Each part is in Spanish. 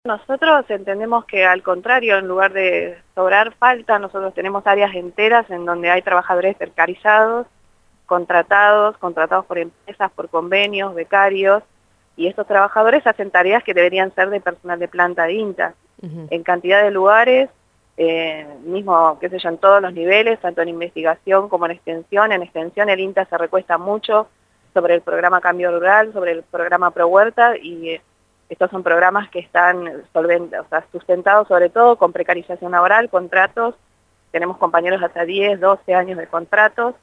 Nosotros entendemos que al contrario, en lugar de sobrar falta, nosotros tenemos áreas enteras en donde hay trabajadores precarizados, contratados por empresas, por convenios, becarios, y estos trabajadores hacen tareas que deberían ser de personal de planta de INTA. Ujú. En cantidad de lugares, mismo, qué sé yo, en todos los niveles, tanto en investigación como en extensión. En extensión el INTA se recuesta mucho sobre el programa Cambio Rural, sobre el programa Pro Huerta, y estos son programas que están sustentados sobre todo con precarización laboral, contratos. Tenemos compañeros hasta 10, 12 años de contratos.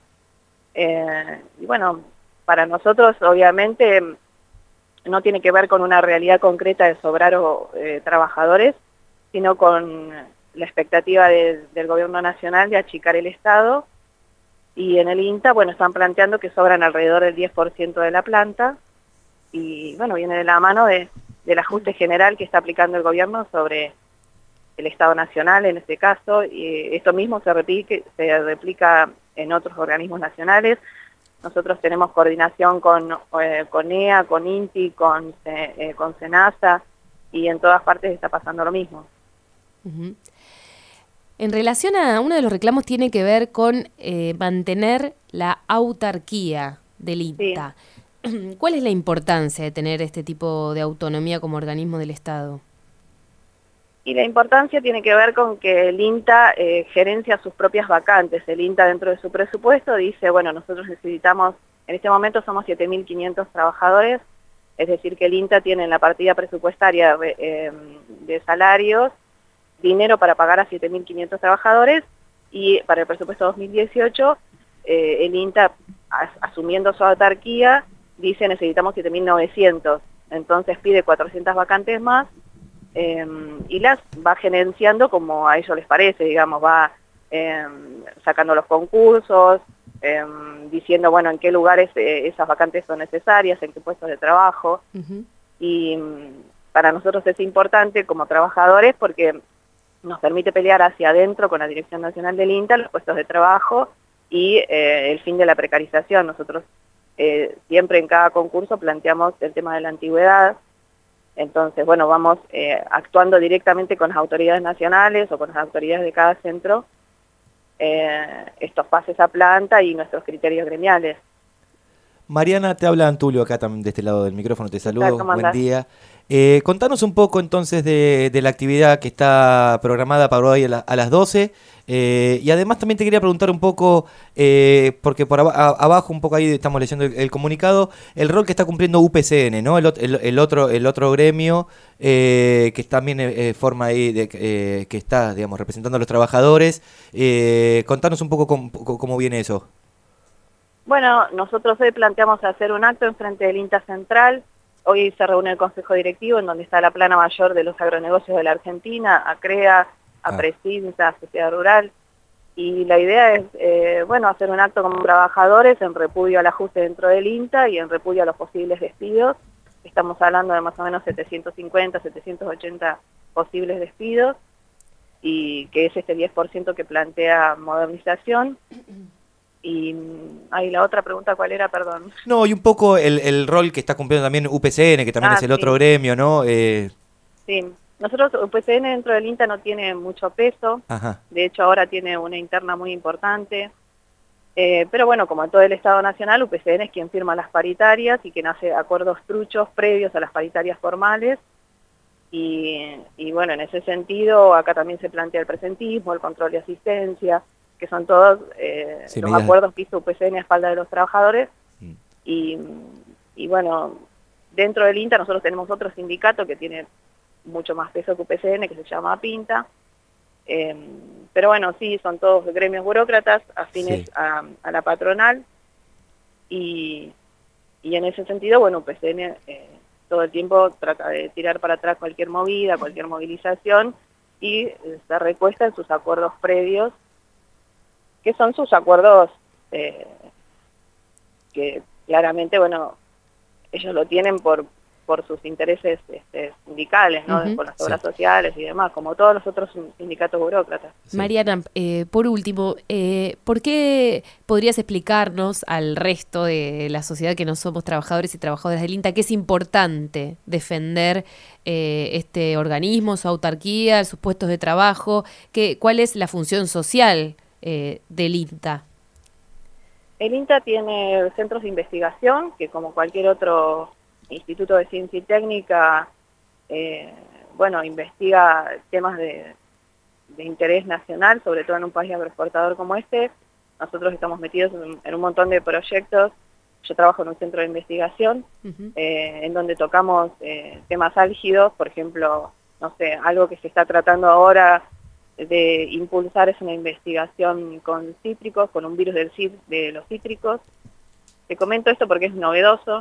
Y bueno, para nosotros obviamente no tiene que ver con una realidad concreta de sobrar trabajadores, sino con la expectativa del gobierno nacional de achicar el Estado. Y en el INTA, bueno, están planteando que sobran alrededor del 10% de la planta, y bueno, viene de la mano del ajuste general que está aplicando el gobierno sobre el Estado Nacional en este caso, y esto mismo se replica en otros organismos nacionales. Nosotros tenemos coordinación con EA, con INTI, con SENASA, y en todas partes está pasando lo mismo. Ujú. En relación a uno de los reclamos tiene que ver con mantener la autarquía del Sí. INTA. ¿Cuál es la importancia de tener este tipo de autonomía como organismo del Estado? Y la importancia tiene que ver con que el INTA gerencia sus propias vacantes. El INTA dentro de su presupuesto dice, bueno, nosotros necesitamos, en este momento somos 7.500 trabajadores, es decir que el INTA tiene en la partida presupuestaria de salarios dinero para pagar a 7.500 trabajadores, y para el presupuesto 2018 el INTA, asumiendo su autarquía, dice necesitamos 7.900, entonces pide 400 vacantes más, y las va gerenciando como a ellos les parece, digamos, va sacando los concursos, diciendo, bueno, en qué lugares esas vacantes son necesarias, en qué puestos de trabajo. Ujú. Y para nosotros es importante como trabajadores porque nos permite pelear hacia adentro con la Dirección Nacional del INTA los puestos de trabajo y el fin de la precarización. Nosotros siempre en cada concurso planteamos el tema de la antigüedad. Entonces, bueno, vamos actuando directamente con las autoridades nacionales o con las autoridades de cada centro, estos pases a planta y nuestros criterios gremiales. Mariana, te habla Antulio acá también de este lado del micrófono, te ¿Qué tal? saludo, ¿Cómo buen andás? día. Contanos un poco entonces de la actividad que está programada para hoy a las 12, y además también te quería preguntar un poco, porque por abajo un poco ahí estamos leyendo el comunicado, el rol que está cumpliendo UPCN, ¿no? El otro gremio que también forma ahí, que está, digamos, representando a los trabajadores. Contanos un poco cómo viene eso. Bueno, nosotros hoy planteamos hacer un acto enfrente del INTA Central. Hoy se reúne el Consejo Directivo en donde está la plana mayor de los agronegocios de la Argentina, ACREA, Ah, APRESINTA, Sociedad Rural, y la idea es, bueno, hacer un acto como trabajadores en repudio al ajuste dentro del INTA y en repudio a los posibles despidos. Estamos hablando de más o menos 750, 780 posibles despidos, y que es este 10% que plantea modernización. Y ahí la otra pregunta, ¿cuál era? Perdón. no, y un poco el rol que está cumpliendo también UPCN, que también es Ah, el otro sí, gremio, ¿no? sí. Nosotros, UPCN dentro del INTA no tiene mucho peso, Ajá. de hecho ahora tiene una interna muy importante, pero bueno, como en todo el Estado Nacional, UPCN es quien firma las paritarias y quien hace acuerdos truchos previos a las paritarias formales, y bueno, en ese sentido acá también se plantea el presentismo, el control de asistencia, que son todos Sí, los medidas. acuerdos que hizo UPCN a espalda de los trabajadores. Mm. Y, y bueno, dentro del INTA nosotros tenemos otro sindicato que tiene mucho más peso que UPCN, que se llama PINTA, pero bueno, sí, son todos gremios burócratas afines Sí. a la patronal, y, y en ese sentido, bueno, UPCN todo el tiempo trata de tirar para atrás cualquier movida, cualquier movilización, y se recuesta en sus acuerdos previos, que son sus acuerdos que claramente, bueno, ellos lo tienen por sus intereses sindicales, ¿no? Por las obras sociales y demás, como todos los otros sindicatos burócratas. Mariana, por último, ¿por qué podrías explicarnos al resto de la sociedad que no somos trabajadores y trabajadoras del INTA que es importante defender este organismo, su autarquía, sus puestos de trabajo? ¿Cuál es la función social del INTA? El INTA tiene centros de investigación que, como cualquier otro instituto de ciencia y técnica, investiga temas de interés nacional, sobre todo en un país agroexportador como este. Nosotros estamos metidos en un montón de proyectos. Yo trabajo en un centro de investigación en donde tocamos temas álgidos, por ejemplo, no sé, algo que se está tratando ahora de impulsar es una investigación con cítricos, con un virus de los cítricos. Te comento esto porque es novedoso.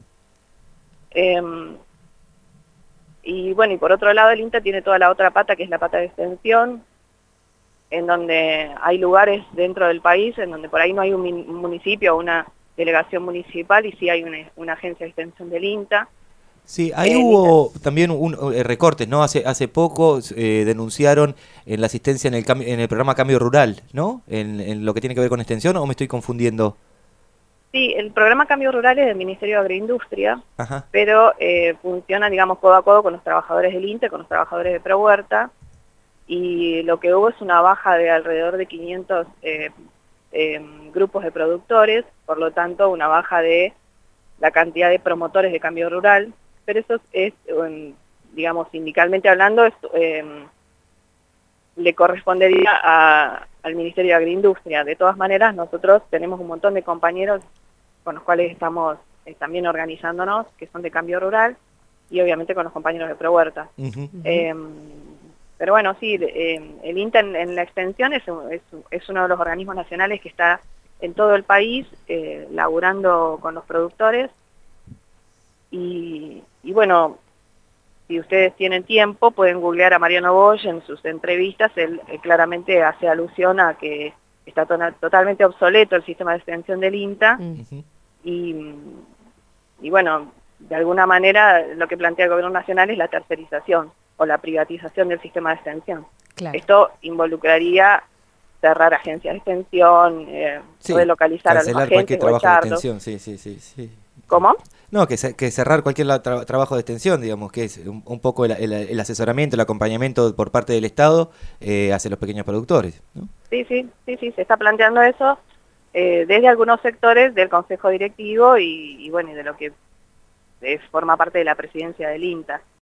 Y por otro lado el INTA tiene toda la otra pata, que es la pata de extensión, en donde hay lugares dentro del país en donde por ahí no hay un municipio o una delegación municipal, y sí hay una agencia de extensión del INTA. Sí, ahí hubo también recortes, ¿no? Hace poco denunciaron en la asistencia en el programa Cambio Rural, ¿no? En lo que tiene que ver con extensión, ¿o me estoy confundiendo? Sí, el programa Cambio Rural es del Ministerio de Agroindustria, Ajá. pero funciona, digamos, codo a codo con los trabajadores del INTA, con los trabajadores de ProHuerta, y lo que hubo es una baja de alrededor de 500 grupos de productores, por lo tanto una baja de la cantidad de promotores de cambio rural, pero eso es, digamos, sindicalmente hablando, le correspondería al Ministerio de Agroindustria. De todas maneras, nosotros tenemos un montón de compañeros con los cuales estamos también organizándonos, que son de cambio rural, y obviamente con los compañeros de ProHuerta. Pero bueno, sí, el INTA en la extensión es uno de los organismos nacionales que está en todo el país laburando con los productores. Y bueno, si ustedes tienen tiempo, pueden googlear a Mariano Bosch en sus entrevistas. Él claramente hace alusión a que está totalmente obsoleto el sistema de extensión del INTA. Y bueno, de alguna manera lo que plantea el gobierno nacional es la tercerización o la privatización del sistema de extensión. Claro. Esto involucraría cerrar agencias de extensión, poder localizar a los agentes o echarlos. Sí. ¿Cómo? No, que cerrar cualquier trabajo de extensión, digamos, que es un poco el asesoramiento, el acompañamiento por parte del Estado hacia los pequeños productores, ¿no? Sí, se está planteando eso desde algunos sectores del Consejo Directivo y de lo que forma parte de la presidencia del INTA.